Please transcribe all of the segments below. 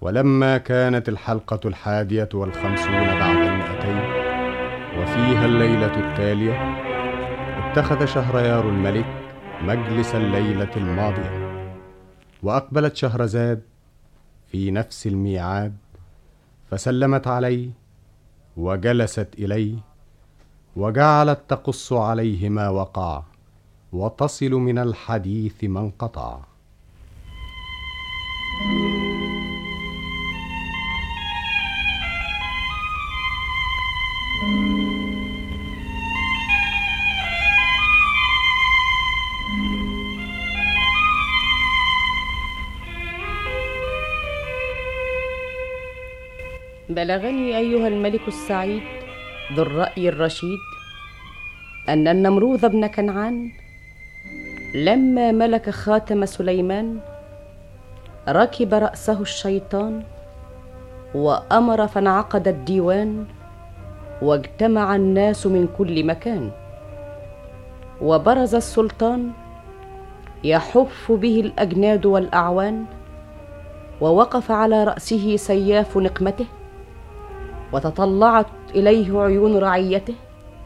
ولما كانت الحلقة 51 بعد 200 وفيها الليلة التالية، اتخذ شهريار الملك مجلس الليلة الماضية، وأقبلت شهرزاد في نفس الميعاد، فسلمت عليه وجلست إليه، وجعلت تقص عليه ما وقع وتصل من الحديث ما انقطع. بلغني أيها الملك السعيد ذو الرأي الرشيد أن النمروذ بن كنعان لما ملك خاتم سليمان ركب رأسه الشيطان وأمر فانعقد الديوان، واجتمع الناس من كل مكان، وبرز السلطان يحف به الأجناد والأعوان، ووقف على رأسه سياف نقمته، وتطلعت إليه عيون رعيته،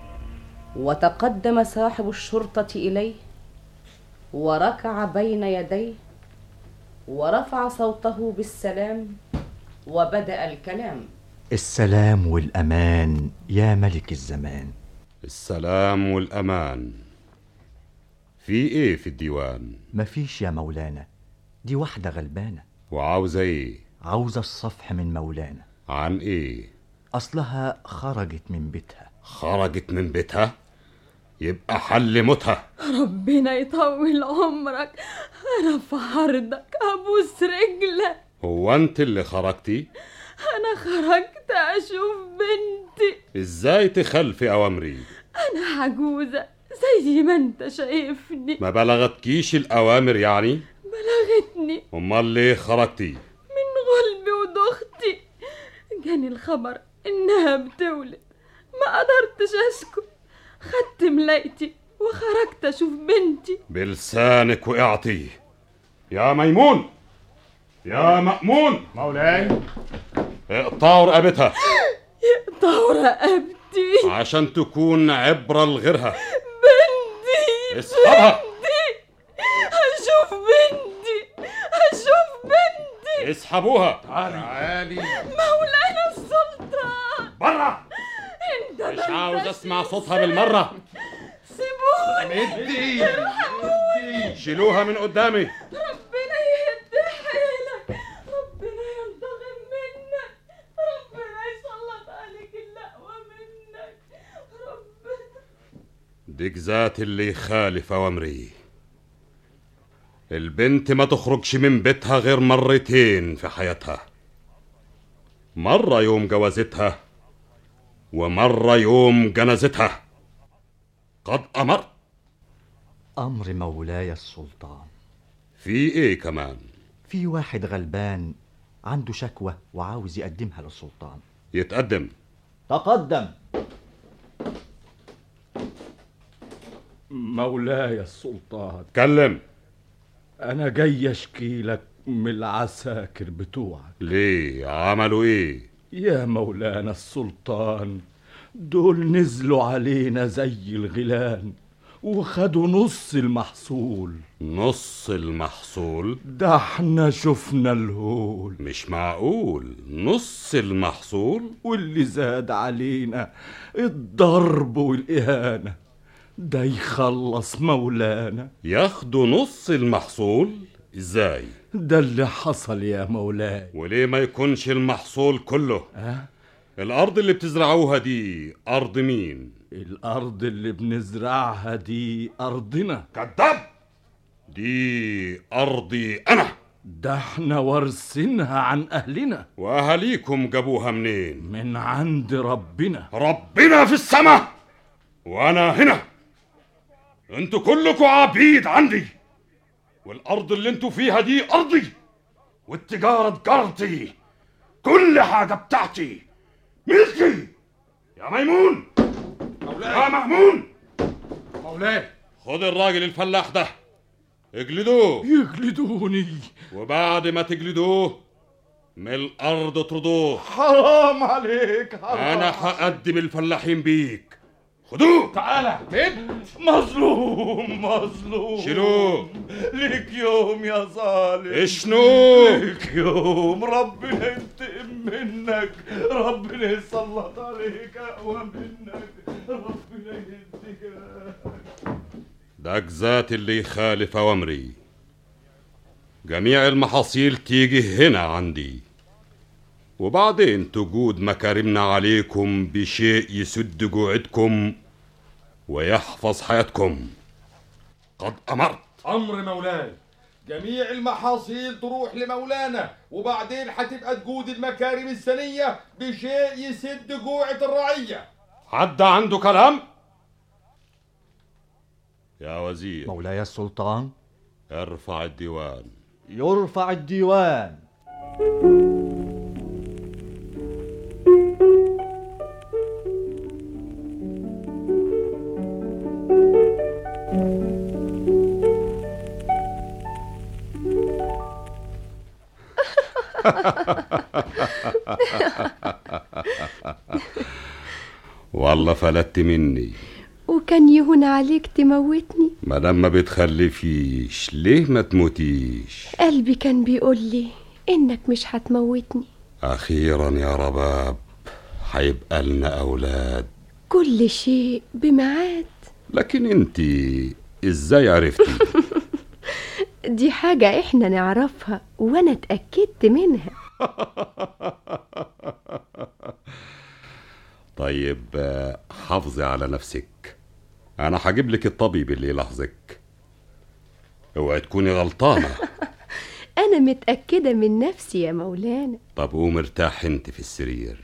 وتقدم صاحب الشرطة إليه وركع بين يديه، ورفع صوته بالسلام وبدأ الكلام. السلام والأمان يا ملك الزمان. السلام والأمان. في إيه في الديوان؟ مفيش يا مولانا، دي واحدة غلبانة. وعاوزة إيه؟ عاوزة الصفح من مولانا. عن إيه؟ أصلها خرجت من بيتها. خرجت من بيتها؟ يبقى حل موتها. ربنا يطول عمرك، أنا في عرضك أبوس رجلك. هو أنت اللي خرجتي؟ أنا خرجت أشوف بنتي. إزاي تخلفي أوامري؟ أنا عجوزة زي ما أنت شايفني. ما بلغتكيش الأوامر يعني؟ بلغتني. أمال ليه خرجتي؟ من غلبي ودختي جاني الخبر إنها بتولد، ما قدرتش أسكت، خدت ملايتي وخرجت أشوف بنتي. بلسانك وقعتي يا ميمون، يا مأمون. مولاي، اقطعوا رقبتها. يقطعوا رقبتي عشان تكون عبرة لغيرها. بنتي، اسحبها. بنتي، أشوف بنتي، أشوف بنتي. اسحبوها. تعالي. مولانا السلطان برا. انت مش عاوز اسمع صوتها بالمرة. سيبوني. مدي. شيلوها من قدامي. ربنا يهد حيلك، ربنا ينتقم منك، ربنا يسلط عليك الأقوى منك، ربنا. ديك ذات اللي يخالف أوامري. البنت ما تخرجش من بيتها غير مرتين في حياتها، مرة يوم جوازتها ومرة يوم جنازتها. قد أمر. أمر مولاي السلطان. في إيه كمان؟ في واحد غلبان عنده شكوى وعاوز يقدمها للسلطان. يتقدم. تقدم. مولاي السلطان، اتكلم. أنا جاي أشكي لك من العساكر بتوعك. ليه؟ عملوا إيه؟ يا مولانا السلطان، دول نزلوا علينا زي الغيلان وخدوا نص المحصول. نص المحصول؟ ده احنا شفنا الهول. مش معقول، نص المحصول؟ واللي زاد علينا الضرب والإهانة، ده يخلص مولانا. ياخدوا نص المحصول؟ ازاي؟ ده اللي حصل يا مولاي. وليه ما يكونش المحصول كله؟ الأرض اللي بتزرعوها دي أرض مين؟ الأرض اللي بنزرعها دي أرضنا. كذاب! دي أرضي أنا. ده احنا وارثينها عن أهلنا. وأهاليكم جابوها منين؟ من عند ربنا. ربنا في السماء وأنا هنا. انتوا كلكوا عبيد عندي، والأرض اللي انتوا فيها دي أرضي، والتجارة تجارتي، كل حاجة بتاعتي، ملكي. يا ميمون، مولاي. يا مأمون، مولاي. خد الراجل الفلاح ده اجلدوه. يجلدوني؟ وبعد ما تجلدوه من الأرض اطردوه. حرام عليك، حرام. أنا هقدم الفلاحين بيك. خدوه. تعالى. مين؟ مظلوم مظلوم. شيلوه. ليك يوم يا ظالم. اشنو؟ ليك يوم ربنا ينتقم منك، ربنا يسلط عليك أقوى منك، ربنا يهديك. داك ذات اللي يخالف أوامري. جميع المحاصيل تيجي هنا عندي، وبعدين تجود مكارمنا عليكم بشيء يسد جوعتكم ويحفظ حياتكم. قد أمرت. أمر مولاي، جميع المحاصيل تروح لمولانا، وبعدين هتبقى تجود المكارم السنية بشيء يسد جوعة الرعية. حد عنده كلام؟ يا وزير. مولاي السلطان. ارفع الديوان. يرفع الديوان. والله فلت مني. وكان يهون عليك تموتني؟ مادام ما بتخلفيش ليه ما تموتيش؟ قلبي كان بيقول لي إنك مش هتموتني. أخيرا يا رباب هيبقى لنا أولاد. كل شيء بميعاد. لكن انتي ازاي عرفتي؟ دي حاجة احنا نعرفها وانا اتأكدت منها. طيب حافظي على نفسك، انا هجيب لك الطبيب اللي يلاحظك. اوعي تكوني غلطانة. انا متأكدة من نفسي يا مولانا. طب قوم ارتاح انت في السرير.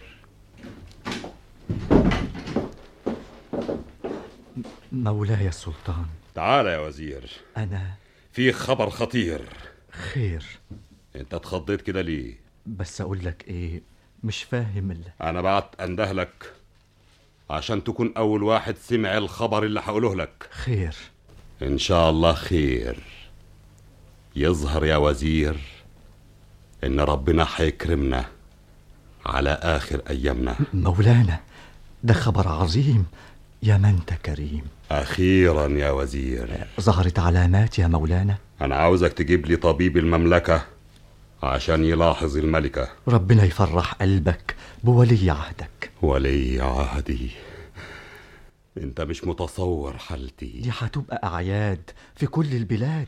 مولاي السلطان. تعال يا وزير. أنا في خبر خطير. خير. انت اتخضيت كده ليه؟ بس أقول لك إيه، مش فاهم أنا بعت أندهلك عشان تكون أول واحد سمع الخبر اللي هقوله لك. خير إن شاء الله خير. يظهر يا وزير إن ربنا هيكرمنا على آخر أيامنا. مولانا ده خبر عظيم، يا من أنت كريم. أخيرا يا وزير. ظهرت علامات يا مولانا. أنا عاوزك تجيب لي طبيب المملكة عشان يلاحظ الملكة. ربنا يفرح قلبك بولي عهدك. ولي عهدي؟ انت مش متصور حالتي. دي هتبقى أعياد في كل البلاد.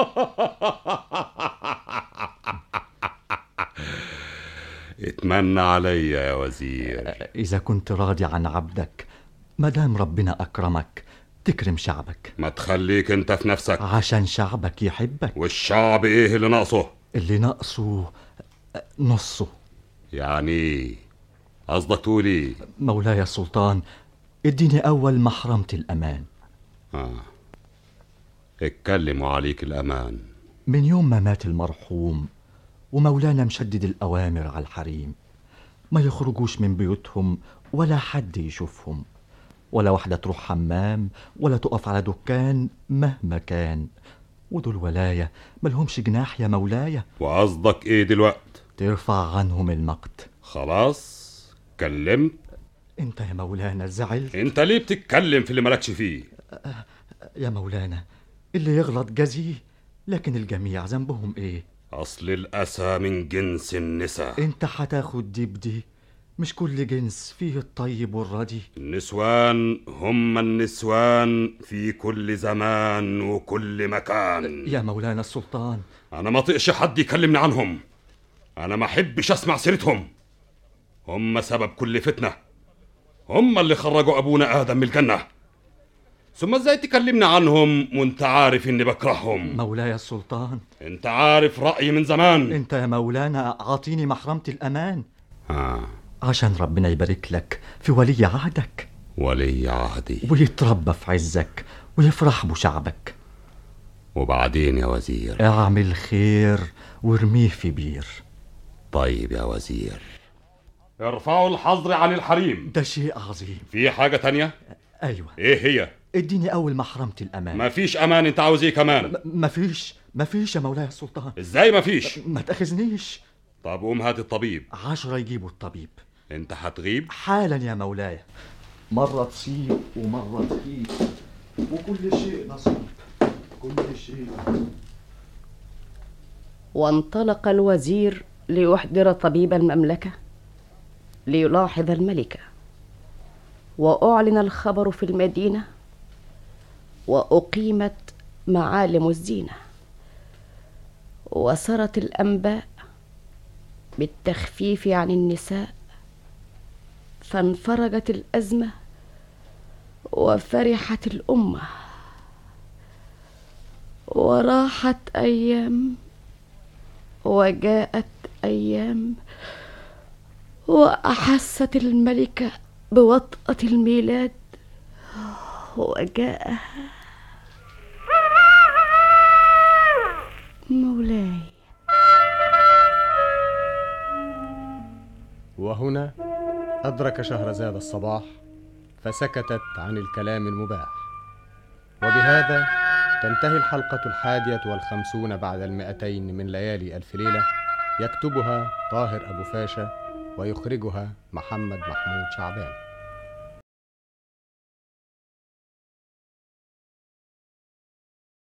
اتمنى عليا يا وزير. إذا كنت راضي عن عبدك، مدام ربنا أكرمك تكرم شعبك. ما تخليك انت في نفسك عشان شعبك يحبك. والشعب ايه اللي ناقصه؟ اللي ناقصه نصه. يعني قصدك تقولي؟ مولاي السلطان اديني أول محرمة الأمان. اتكلموا عليك الأمان. من يوم ما مات المرحوم ومولانا مشدد الأوامر على الحريم، ما يخرجوش من بيوتهم ولا حد يشوفهم، ولا واحدة تروح حمام ولا تقف على دكان مهما كان. ودول ولاية ملهمش جناح يا مولاي. وقصدك ايه دلوقت؟ ترفع عنهم المقت. خلاص كلمت. انت يا مولانا زعلت. انت ليه بتتكلم في اللي مالكش فيه؟ يا مولانا اللي يغلط جزيه، لكن الجميع ذنبهم ايه؟ اصل الاسى من جنس النساء. انت هتاخد دي بدي، مش كل جنس فيه الطيب والردي. النسوان هم النسوان في كل زمان وكل مكان. يا مولانا السلطان انا ما طقش حد يكلمني عنهم، انا ما احبش اسمع سيرتهم. هم سبب كل فتنة، هم اللي خرجوا ابونا ادم من الجنة. ثم ازاي تكلمني عنهم وانت عارف اني بكرههم؟ مولاي السلطان انت عارف رأيي من زمان. انت يا مولانا اعطيني محرمة الأمان. عشان ربنا يبارك لك في ولي عهدك. ولي عهدي ويتربى في عزك ويفرح بشعبك. وبعدين يا وزير؟ اعمل خير وارميه في بير. طيب يا وزير. ارفعوا الحظر عن الحريم. ده شيء عظيم. في حاجة تانية؟ ايوه. ايه هي؟ اديني اول محرمة الأمان. مفيش امان. انت عاوز ايه كمان؟ مفيش يا مولاي السلطان. ازاي مفيش؟ ما تأخذنيش، طب قوم هات الطبيب. 10 يجيبوا الطبيب. انت هتغيب؟ حالا يا مولاي. مرة تصيب ومرة تخيب، وكل شيء نصيب، كل شيء. وانطلق الوزير ليحضر طبيب المملكة ليلاحظ الملكة، وأعلن الخبر في المدينة، وأقيمت معالم الزينة، وسرت الأنباء بالتخفيف عن النساء، فانفرجت الأزمة وفرحت الأمة، وراحت أيام وجاءت أيام، وأحست الملكة بوطأة الميلاد وجاء مولاي. وهنا أدرك شهرزاد الصباح، فسكتت عن الكلام المباح. وبهذا تنتهي الحلقة 51 بعد 200 من ليالي ألف ليلة، يكتبها طاهر أبو فاشا ويخرجها محمد محمود شعبان.